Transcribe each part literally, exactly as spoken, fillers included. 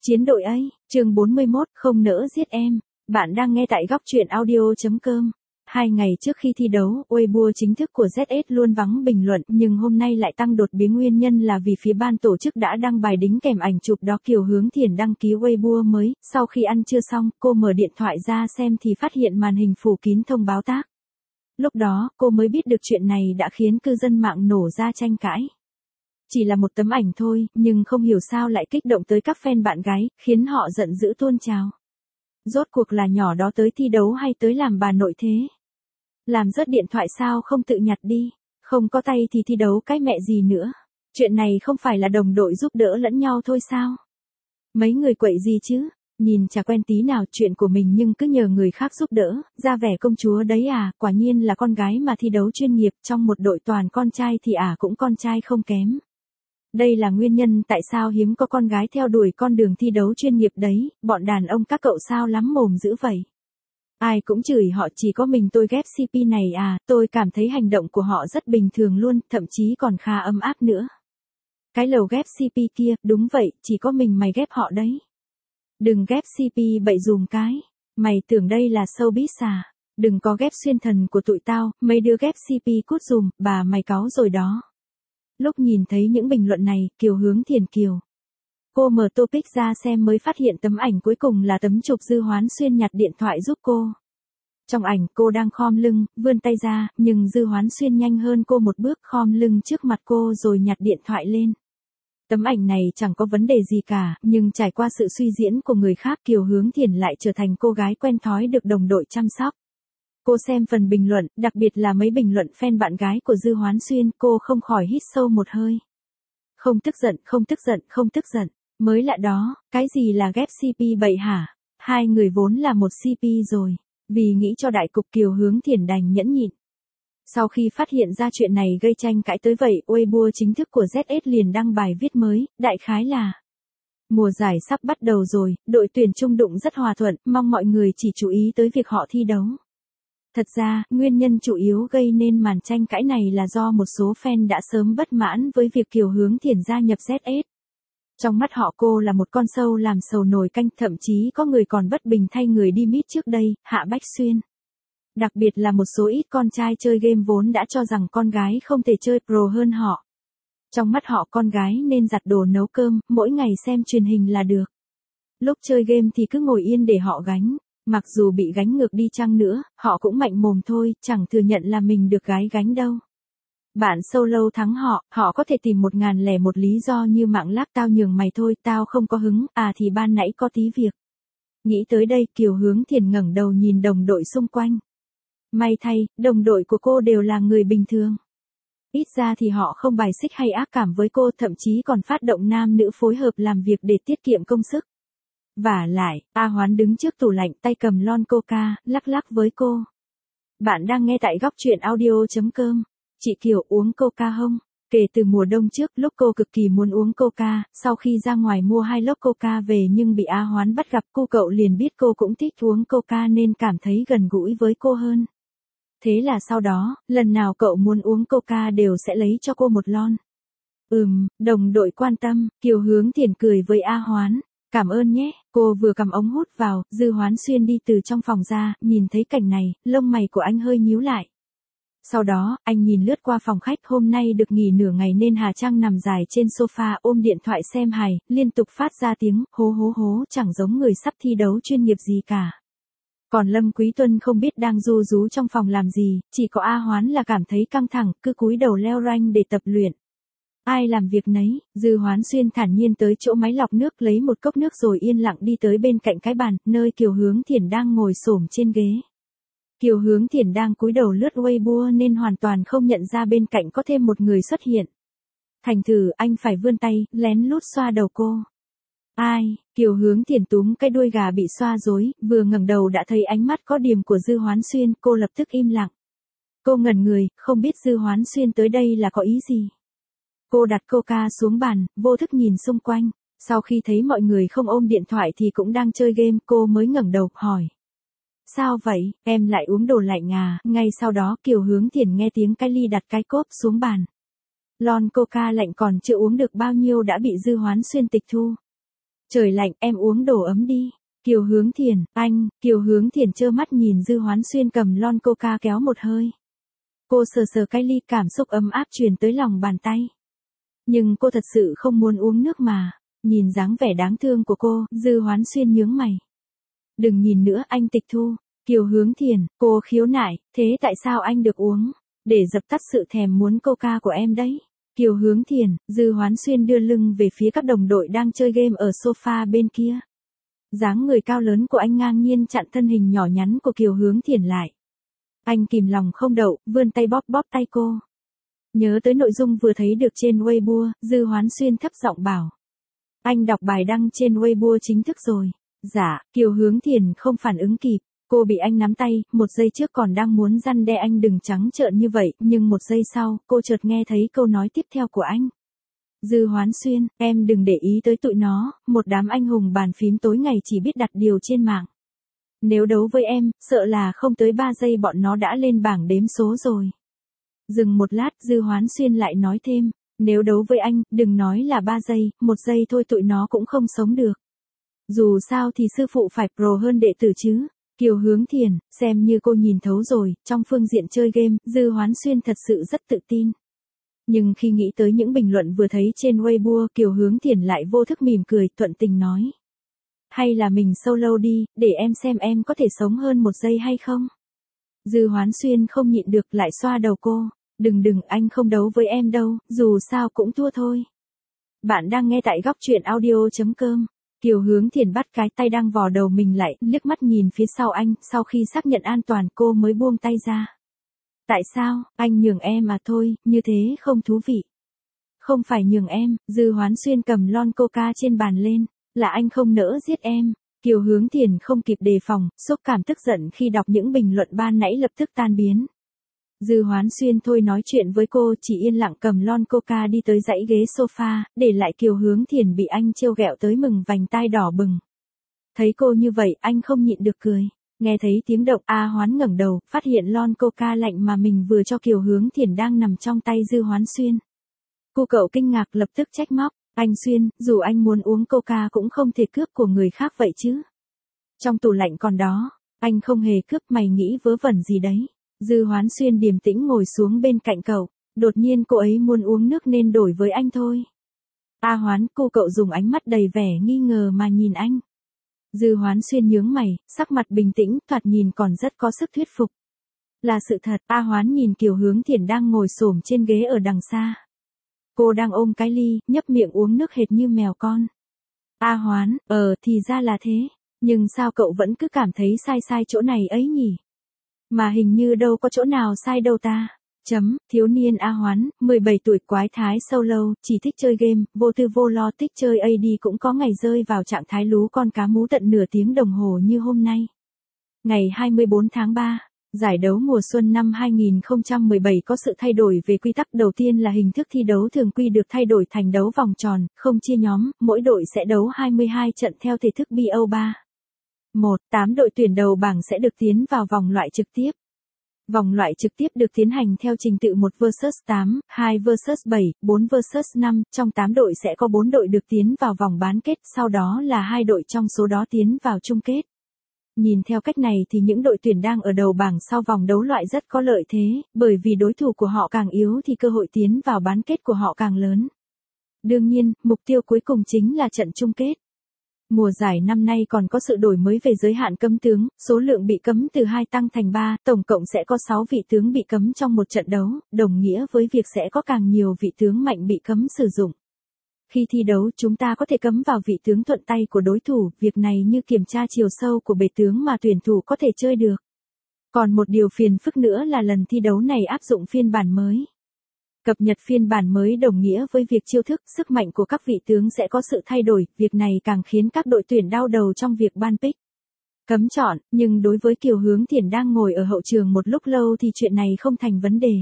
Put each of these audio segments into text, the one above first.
Chiến đội ấy, chương bốn mươi mốt, không nỡ giết em. Bạn đang nghe tại góc truyện audio.com. Hai ngày trước khi thi đấu, Weibo chính thức của Z S luôn vắng bình luận, nhưng hôm nay lại tăng đột biến, nguyên nhân là vì phía ban tổ chức đã đăng bài đính kèm ảnh chụp đó. Kiều Hướng Thiền đăng ký Weibo mới, sau khi ăn trưa xong, cô mở điện thoại ra xem thì phát hiện màn hình phủ kín thông báo tag. Lúc đó, cô mới biết được chuyện này đã khiến cư dân mạng nổ ra tranh cãi. Chỉ là một tấm ảnh thôi, nhưng không hiểu sao lại kích động tới các fan bạn gái, khiến họ giận dữ tuôn trào. Rốt cuộc là nhỏ đó tới thi đấu hay tới làm bà nội thế? Làm rớt điện thoại sao không tự nhặt đi? Không có tay thì thi đấu cái mẹ gì nữa? Chuyện này không phải là đồng đội giúp đỡ lẫn nhau thôi sao? Mấy người quậy gì chứ? Nhìn chả quen tí nào chuyện của mình nhưng cứ nhờ người khác giúp đỡ, ra vẻ công chúa đấy à? Quả nhiên là con gái mà thi đấu chuyên nghiệp, trong một đội toàn con trai thì à cũng con trai không kém. Đây là nguyên nhân tại sao hiếm có con gái theo đuổi con đường thi đấu chuyên nghiệp đấy, bọn đàn ông các cậu sao lắm mồm dữ vậy. Ai cũng chửi họ, chỉ có mình tôi ghép xê pê này à? Tôi cảm thấy hành động của họ rất bình thường luôn, thậm chí còn khá ấm áp nữa. Cái lầu ghép xê pê kia, đúng vậy, chỉ có mình mày ghép họ đấy. Đừng ghép xê pê bậy dùm cái. Mày tưởng đây là showbiz à? Đừng có ghép xuyên thần của tụi tao, mấy đứa ghép xê pê cút dùm, bà mày cáu rồi đó. Lúc nhìn thấy những bình luận này, Kiều Hướng Thiền Kiều. Cô mở topic ra xem mới phát hiện tấm ảnh cuối cùng là tấm chụp Dư Hoán Xuyên nhặt điện thoại giúp cô. Trong ảnh cô đang khom lưng, vươn tay ra, nhưng Dư Hoán Xuyên nhanh hơn cô một bước, khom lưng trước mặt cô rồi nhặt điện thoại lên. Tấm ảnh này chẳng có vấn đề gì cả, nhưng trải qua sự suy diễn của người khác, Kiều Hướng Thiền lại trở thành cô gái quen thói được đồng đội chăm sóc. Cô xem phần bình luận, đặc biệt là mấy bình luận fan bạn gái của Dư Hoán Xuyên, cô không khỏi hít sâu một hơi. Không tức giận, không tức giận, không tức giận. Mới lạ đó, cái gì là ghép xê pê bậy hả? Hai người vốn là một xê pê rồi. Vì nghĩ cho đại cục, Kiều Hướng Thiền đành nhẫn nhịn. Sau khi phát hiện ra chuyện này gây tranh cãi tới vậy, Weibo chính thức của Z S liền đăng bài viết mới, đại khái là: mùa giải sắp bắt đầu rồi, đội tuyển Trung đụng rất hòa thuận, mong mọi người chỉ chú ý tới việc họ thi đấu. Thật ra, nguyên nhân chủ yếu gây nên màn tranh cãi này là do một số fan đã sớm bất mãn với việc Kiều Hướng Thiền gia nhập Z S. Trong mắt họ cô là một con sâu làm sầu nồi canh, thậm chí có người còn bất bình thay người đi mít trước đây, Hạ Bách Xuyên. Đặc biệt là một số ít con trai chơi game vốn đã cho rằng con gái không thể chơi pro hơn họ. Trong mắt họ con gái nên giặt đồ nấu cơm, mỗi ngày xem truyền hình là được. Lúc chơi game thì cứ ngồi yên để họ gánh. Mặc dù bị gánh ngược đi chăng nữa, họ cũng mạnh mồm thôi, chẳng thừa nhận là mình được gái gánh đâu. Bạn solo thắng họ, họ có thể tìm một ngàn lẻ một lý do như mạng lác tao nhường mày thôi, tao không có hứng, à thì ban nãy có tí việc. Nghĩ tới đây, Kiều Hướng Thiền ngẩng đầu nhìn đồng đội xung quanh. May thay, đồng đội của cô đều là người bình thường. Ít ra thì họ không bài xích hay ác cảm với cô, thậm chí còn phát động nam nữ phối hợp làm việc để tiết kiệm công sức. Vả lại, A Hoán đứng trước tủ lạnh, tay cầm lon coca, lắc lắc với cô. Bạn đang nghe tại góc truyện audio.com. Chị Kiều uống coca không? Kể từ mùa đông trước, lúc cô cực kỳ muốn uống coca, sau khi ra ngoài mua hai lốc coca về nhưng bị A Hoán bắt gặp, cô cậu liền biết cô cũng thích uống coca nên cảm thấy gần gũi với cô hơn. Thế là sau đó, lần nào cậu muốn uống coca đều sẽ lấy cho cô một lon. Ừm, đồng đội quan tâm, Kiều Hướng Thiền cười với A Hoán. Cảm ơn nhé, cô vừa cầm ống hút vào, Dư Hoán Xuyên đi từ trong phòng ra, nhìn thấy cảnh này, lông mày của anh hơi nhíu lại. Sau đó, anh nhìn lướt qua phòng khách, hôm nay được nghỉ nửa ngày nên Hà Trang nằm dài trên sofa ôm điện thoại xem hài, liên tục phát ra tiếng hố hố hố, chẳng giống người sắp thi đấu chuyên nghiệp gì cả. Còn Lâm Quý Tuân không biết đang ru rú trong phòng làm gì, chỉ có A Hoán là cảm thấy căng thẳng, cứ cúi đầu leo rank để tập luyện. Ai làm việc nấy, Dư Hoán Xuyên thản nhiên tới chỗ máy lọc nước lấy một cốc nước rồi yên lặng đi tới bên cạnh cái bàn, nơi Kiều Hướng Thiền đang ngồi xổm trên ghế. Kiều Hướng Thiền đang cúi đầu lướt Weibo nên hoàn toàn không nhận ra bên cạnh có thêm một người xuất hiện. Thành thử anh phải vươn tay, lén lút xoa đầu cô. Ai, Kiều Hướng Thiền túm cái đuôi gà bị xoa rối, vừa ngẩng đầu đã thấy ánh mắt có điểm của Dư Hoán Xuyên, cô lập tức im lặng. Cô ngẩn người, không biết Dư Hoán Xuyên tới đây là có ý gì. Cô đặt coca xuống bàn, vô thức nhìn xung quanh. Sau khi thấy mọi người không ôm điện thoại thì cũng đang chơi game, cô mới ngẩng đầu, hỏi. Sao vậy, em lại uống đồ lạnh à? Ngay sau đó Kiều Hướng Thiền nghe tiếng cái ly đặt cái cốp xuống bàn. Lon coca lạnh còn chưa uống được bao nhiêu đã bị Dư Hoán Xuyên tịch thu. Trời lạnh, em uống đồ ấm đi. Kiều Hướng Thiền, anh, Kiều Hướng Thiền trơ mắt nhìn Dư Hoán Xuyên cầm lon coca kéo một hơi. Cô sờ sờ cái ly, cảm xúc ấm áp truyền tới lòng bàn tay. Nhưng cô thật sự không muốn uống nước mà. Nhìn dáng vẻ đáng thương của cô, Dư Hoán Xuyên nhướng mày. Đừng nhìn nữa, anh tịch thu. Kiều Hướng Thiền, cô khiếu nại, thế tại sao anh được uống? Để dập tắt sự thèm muốn coca của em đấy. Kiều Hướng Thiền, Dư Hoán Xuyên đưa lưng về phía các đồng đội đang chơi game ở sofa bên kia. Dáng người cao lớn của anh ngang nhiên chặn thân hình nhỏ nhắn của Kiều Hướng Thiền lại. Anh kìm lòng không đậu, vươn tay bóp bóp tay cô. Nhớ tới nội dung vừa thấy được trên Weibo, Dư Hoán Xuyên thấp giọng bảo. Anh đọc bài đăng trên Weibo chính thức rồi. Dạ, Kiều Hướng Thiền không phản ứng kịp. Cô bị anh nắm tay, một giây trước còn đang muốn răn đe anh đừng trắng trợn như vậy, nhưng một giây sau, cô chợt nghe thấy câu nói tiếp theo của anh. Dư Hoán Xuyên, em đừng để ý tới tụi nó, một đám anh hùng bàn phím tối ngày chỉ biết đặt điều trên mạng. Nếu đấu với em, sợ là không tới ba giây bọn nó đã lên bảng đếm số rồi. Dừng một lát, Dư Hoán Xuyên lại nói thêm, nếu đấu với anh, đừng nói là ba giây, một giây thôi tụi nó cũng không sống được. Dù sao thì sư phụ phải pro hơn đệ tử chứ. Kiều Hướng Thiền, xem như cô nhìn thấu rồi, trong phương diện chơi game, Dư Hoán Xuyên thật sự rất tự tin. Nhưng khi nghĩ tới những bình luận vừa thấy trên Weibo, Kiều Hướng Thiền lại vô thức mỉm cười, thuận tình nói. Hay là mình solo đi, để em xem em có thể sống hơn một giây hay không? Dư Hoán Xuyên không nhịn được lại xoa đầu cô. Đừng đừng, anh không đấu với em đâu, dù sao cũng thua thôi. Bạn đang nghe tại góc truyện audio chấm com. Kiều Hướng Thiền bắt cái tay đang vò đầu mình lại, liếc mắt nhìn phía sau anh, sau khi xác nhận an toàn cô mới buông tay ra. Tại sao, anh nhường em à thôi, như thế không thú vị. Không phải nhường em, Dư Hoán Xuyên cầm lon coca trên bàn lên, là anh không nỡ giết em. Kiều Hướng Thiền không kịp đề phòng, xúc cảm tức giận khi đọc những bình luận ban nãy lập tức tan biến. Dư Hoán Xuyên thôi nói chuyện với cô, chỉ yên lặng cầm lon coca đi tới dãy ghế sofa, để lại Kiều Hướng Thiền bị anh trêu ghẹo tới mừng vành tai đỏ bừng. Thấy cô như vậy, anh không nhịn được cười. Nghe thấy tiếng động, A Hoán ngẩng đầu, phát hiện lon coca lạnh mà mình vừa cho Kiều Hướng Thiền đang nằm trong tay Dư Hoán Xuyên. Cô cậu kinh ngạc lập tức trách móc, anh Xuyên, dù anh muốn uống coca cũng không thể cướp của người khác vậy chứ. Trong tủ lạnh còn đó, anh không hề cướp, mày nghĩ vớ vẩn gì đấy. Dư Hoán Xuyên điềm tĩnh ngồi xuống bên cạnh cậu, đột nhiên cô ấy muốn uống nước nên đổi với anh thôi. A Hoán, cô cậu dùng ánh mắt đầy vẻ nghi ngờ mà nhìn anh. Dư Hoán Xuyên nhướng mày, sắc mặt bình tĩnh, thoạt nhìn còn rất có sức thuyết phục. Là sự thật, A Hoán nhìn Kiều Hướng Thiền đang ngồi xổm trên ghế ở đằng xa. Cô đang ôm cái ly, nhấp miệng uống nước hệt như mèo con. A Hoán, ờ thì ra là thế, nhưng sao cậu vẫn cứ cảm thấy sai sai chỗ này ấy nhỉ? Mà hình như đâu có chỗ nào sai đâu ta. Chấm, thiếu niên A Hoán, mười bảy tuổi quái thái solo, chỉ thích chơi game, vô tư vô lo, thích chơi a đê cũng có ngày rơi vào trạng thái lú con cá mú tận nửa tiếng đồng hồ như hôm nay. Ngày hai mươi bốn tháng ba, giải đấu mùa xuân năm hai nghìn không trăm mười bảy có sự thay đổi về quy tắc. Đầu tiên là hình thức thi đấu thường quy được thay đổi thành đấu vòng tròn, không chia nhóm, mỗi đội sẽ đấu hai mươi hai trận theo thể thức bê o ba. một. tám đội tuyển đầu bảng sẽ được tiến vào vòng loại trực tiếp. Vòng loại trực tiếp được tiến hành theo trình tự một versus tám, hai versus bảy, bốn versus năm, trong tám đội sẽ có bốn đội được tiến vào vòng bán kết, sau đó là hai đội trong số đó tiến vào chung kết. Nhìn theo cách này thì những đội tuyển đang ở đầu bảng sau vòng đấu loại rất có lợi thế, bởi vì đối thủ của họ càng yếu thì cơ hội tiến vào bán kết của họ càng lớn. Đương nhiên, mục tiêu cuối cùng chính là trận chung kết. Mùa giải năm nay còn có sự đổi mới về giới hạn cấm tướng, số lượng bị cấm từ hai tăng thành ba, tổng cộng sẽ có sáu vị tướng bị cấm trong một trận đấu, đồng nghĩa với việc sẽ có càng nhiều vị tướng mạnh bị cấm sử dụng. Khi thi đấu chúng ta có thể cấm vào vị tướng thuận tay của đối thủ, việc này như kiểm tra chiều sâu của bề tướng mà tuyển thủ có thể chơi được. Còn một điều phiền phức nữa là lần thi đấu này áp dụng phiên bản mới. Cập nhật phiên bản mới đồng nghĩa với việc chiêu thức, sức mạnh của các vị tướng sẽ có sự thay đổi, việc này càng khiến các đội tuyển đau đầu trong việc ban pick. Cấm chọn, nhưng đối với Kiều Hướng Thiền đang ngồi ở hậu trường một lúc lâu thì chuyện này không thành vấn đề.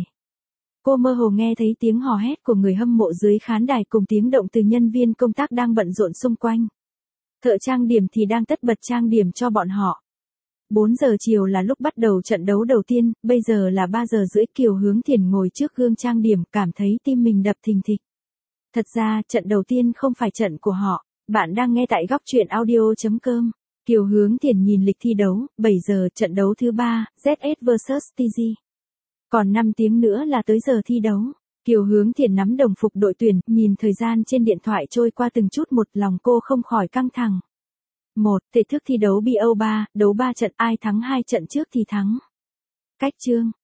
Cô mơ hồ nghe thấy tiếng hò hét của người hâm mộ dưới khán đài cùng tiếng động từ nhân viên công tác đang bận rộn xung quanh. Thợ trang điểm thì đang tất bật trang điểm cho bọn họ. bốn giờ chiều là lúc bắt đầu trận đấu đầu tiên, bây giờ là ba giờ rưỡi. Kiều Hướng Thiền ngồi trước gương trang điểm, cảm thấy tim mình đập thình thịch. Thật ra, trận đầu tiên không phải trận của họ, Bạn đang nghe tại góc truyện audio.com. Kiều Hướng Thiền nhìn lịch thi đấu, bảy giờ trận đấu thứ ba, zet ét versus tê giê. Còn năm tiếng nữa là tới giờ thi đấu. Kiều Hướng Thiền nắm đồng phục đội tuyển, nhìn thời gian trên điện thoại trôi qua từng chút một, lòng cô không khỏi căng thẳng. một. Thể thức thi đấu bê o ba, đấu ba trận, ai thắng hai trận trước thì thắng. Cách chương.